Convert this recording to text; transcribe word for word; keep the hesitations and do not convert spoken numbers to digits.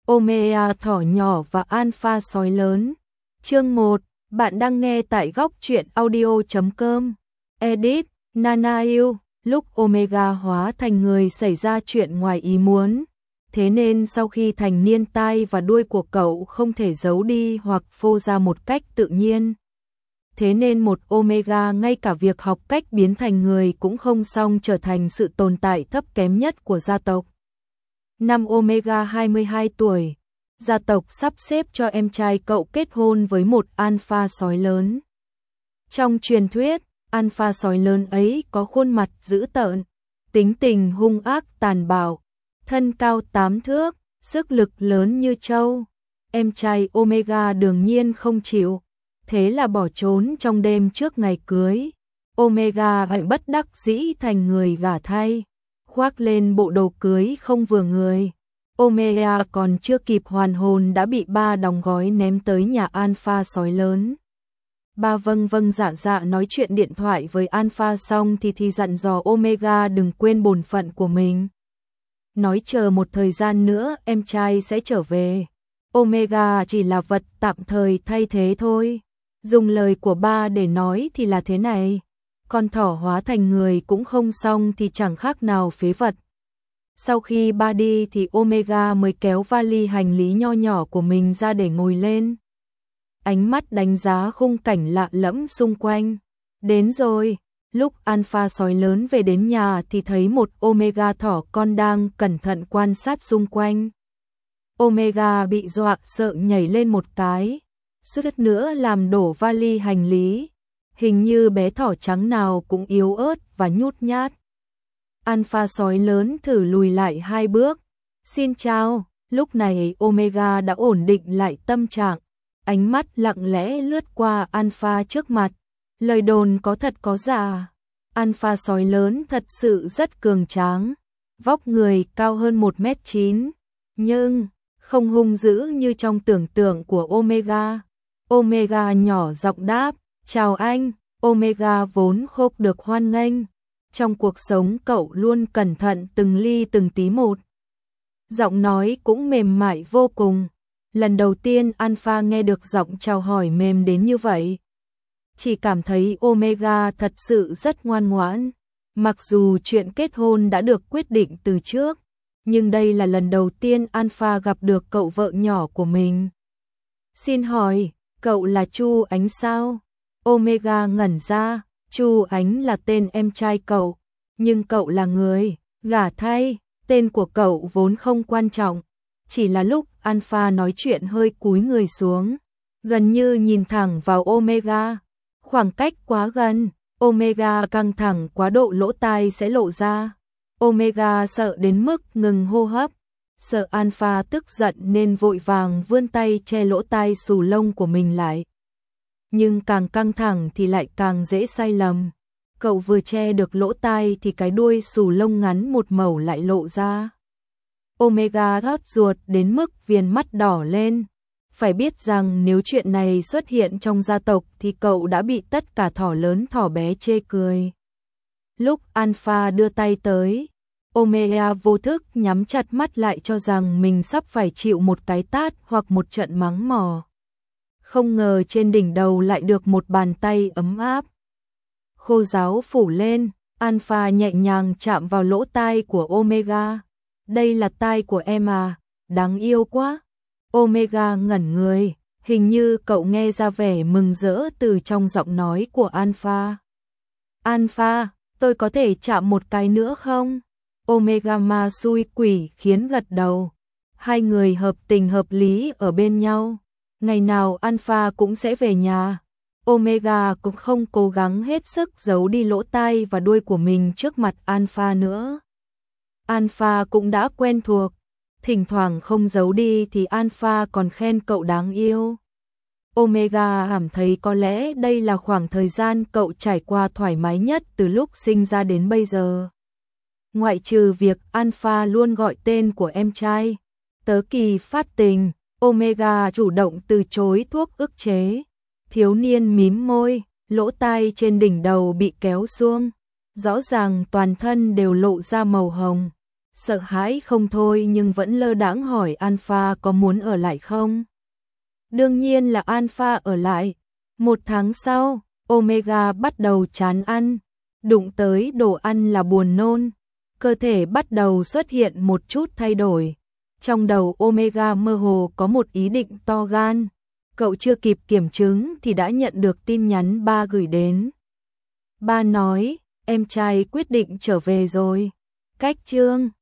Omega thỏ nhỏ và alpha sói lớn. Chương một, bạn đang nghe tại góc truyện audio chấm com. Edit, Nana yêu, lúc Omega hóa thành người xảy ra chuyện ngoài ý muốn. Thế nên sau khi thành niên tai và đuôi của cậu không thể giấu đi hoặc phô ra một cách tự nhiên. Thế nên một Omega ngay cả việc học cách biến thành người cũng không xong, trở thành sự tồn tại thấp kém nhất của gia tộc. Năm Omega hai mươi hai tuổi, gia tộc sắp xếp cho em trai cậu kết hôn với một alpha sói lớn. Trong truyền thuyết, alpha sói lớn ấy có khuôn mặt dữ tợn, tính tình hung ác tàn bạo, thân cao tám thước, sức lực lớn như trâu. Em trai Omega đương nhiên không chịu, thế là bỏ trốn trong đêm trước ngày cưới. Omega phải bất đắc dĩ thành người gả thay, khoác lên bộ đồ cưới không vừa người. Omega còn chưa kịp hoàn hồn đã bị ba đóng gói ném tới nhà alpha sói lớn. Ba vâng vâng dạ dạ nói chuyện điện thoại với alpha xong thì thì dặn dò Omega đừng quên bổn phận của mình. Nói chờ một thời gian nữa em trai sẽ trở về. Omega chỉ là vật tạm thời thay thế thôi. Dùng lời của ba để nói thì là thế này. Con thỏ hóa thành người cũng không xong thì chẳng khác nào phế vật. Sau khi ba đi thì Omega mới kéo vali hành lý nho nhỏ của mình ra để ngồi lên. Ánh mắt đánh giá khung cảnh lạ lẫm xung quanh. Đến rồi, lúc alpha sói lớn về đến nhà thì thấy một Omega thỏ con đang cẩn thận quan sát xung quanh. Omega bị dọa sợ nhảy lên một cái, suýt nữa làm đổ vali hành lý. Hình như bé thỏ trắng nào cũng yếu ớt và nhút nhát. Alpha sói lớn thử lùi lại hai bước. Xin chào, lúc này Omega đã ổn định lại tâm trạng. Ánh mắt lặng lẽ lướt qua alpha trước mặt. Lời đồn có thật có giả. Alpha sói lớn thật sự rất cường tráng. Vóc người cao hơn một mét chín. Nhưng không hung dữ như trong tưởng tượng của Omega. Omega nhỏ giọng đáp. Chào anh, Omega vốn khôn được hoan nghênh. Trong cuộc sống cậu luôn cẩn thận từng ly từng tí một. Giọng nói cũng mềm mại vô cùng. Lần đầu tiên alpha nghe được giọng chào hỏi mềm đến như vậy. Chỉ cảm thấy Omega thật sự rất ngoan ngoãn. Mặc dù chuyện kết hôn đã được quyết định từ trước, nhưng đây là lần đầu tiên alpha gặp được cậu vợ nhỏ của mình. Xin hỏi, cậu là Chu Ánh sao? Omega ngẩn ra. Chu Ánh là tên em trai cậu, nhưng cậu là người gả thay, tên của cậu vốn không quan trọng. Chỉ là lúc alpha nói chuyện hơi cúi người xuống, gần như nhìn thẳng vào Omega. Khoảng cách quá gần, Omega căng thẳng quá độ lỗ tai sẽ lộ ra. Omega sợ đến mức ngừng hô hấp, sợ alpha tức giận nên vội vàng vươn tay che lỗ tai xù lông của mình lại. Nhưng càng căng thẳng thì lại càng dễ sai lầm. Cậu vừa che được lỗ tai thì cái đuôi xù lông ngắn một mẩu lại lộ ra. Omega thót ruột đến mức viền mắt đỏ lên. Phải biết rằng nếu chuyện này xuất hiện trong gia tộc thì cậu đã bị tất cả thỏ lớn thỏ bé chê cười. Lúc alpha đưa tay tới, Omega vô thức nhắm chặt mắt lại cho rằng mình sắp phải chịu một cái tát hoặc một trận mắng mỏ. Không ngờ trên đỉnh đầu lại được một bàn tay ấm áp khô ráo phủ lên. Alpha nhẹ nhàng chạm vào lỗ tai của Omega. Đây là tai của em à, đáng yêu quá. Omega ngẩn người, hình như cậu nghe ra vẻ mừng rỡ từ trong giọng nói của Alpha. Alpha, tôi có thể chạm một cái nữa không? Omega ma xui quỷ khiến gật đầu. Hai người hợp tình hợp lý ở bên nhau. Ngày nào alpha cũng sẽ về nhà. Omega cũng không cố gắng hết sức giấu đi lỗ tai và đuôi của mình trước mặt alpha nữa. Alpha cũng đã quen thuộc. Thỉnh thoảng không giấu đi thì alpha còn khen cậu đáng yêu. Omega cảm thấy có lẽ đây là khoảng thời gian cậu trải qua thoải mái nhất từ lúc sinh ra đến bây giờ. Ngoại trừ việc alpha luôn gọi tên của em trai. Tớ kỳ phát tình, Omega chủ động từ chối thuốc ức chế. Thiếu niên mím môi, lỗ tai trên đỉnh đầu bị kéo xuống. Rõ ràng toàn thân đều lộ ra màu hồng. sợ hãi không thôi nhưng vẫn lơ đãng hỏi Alpha có muốn ở lại không. Đương nhiên là Alpha ở lại. Một tháng sau, Omega bắt đầu chán ăn, đụng tới đồ ăn là buồn nôn, cơ thể bắt đầu xuất hiện một chút thay đổi. Trong đầu Omega mơ hồ có một ý định to gan, cậu chưa kịp kiểm chứng thì đã nhận được tin nhắn ba gửi đến. Ba nói, em trai quyết định trở về rồi. Cách chương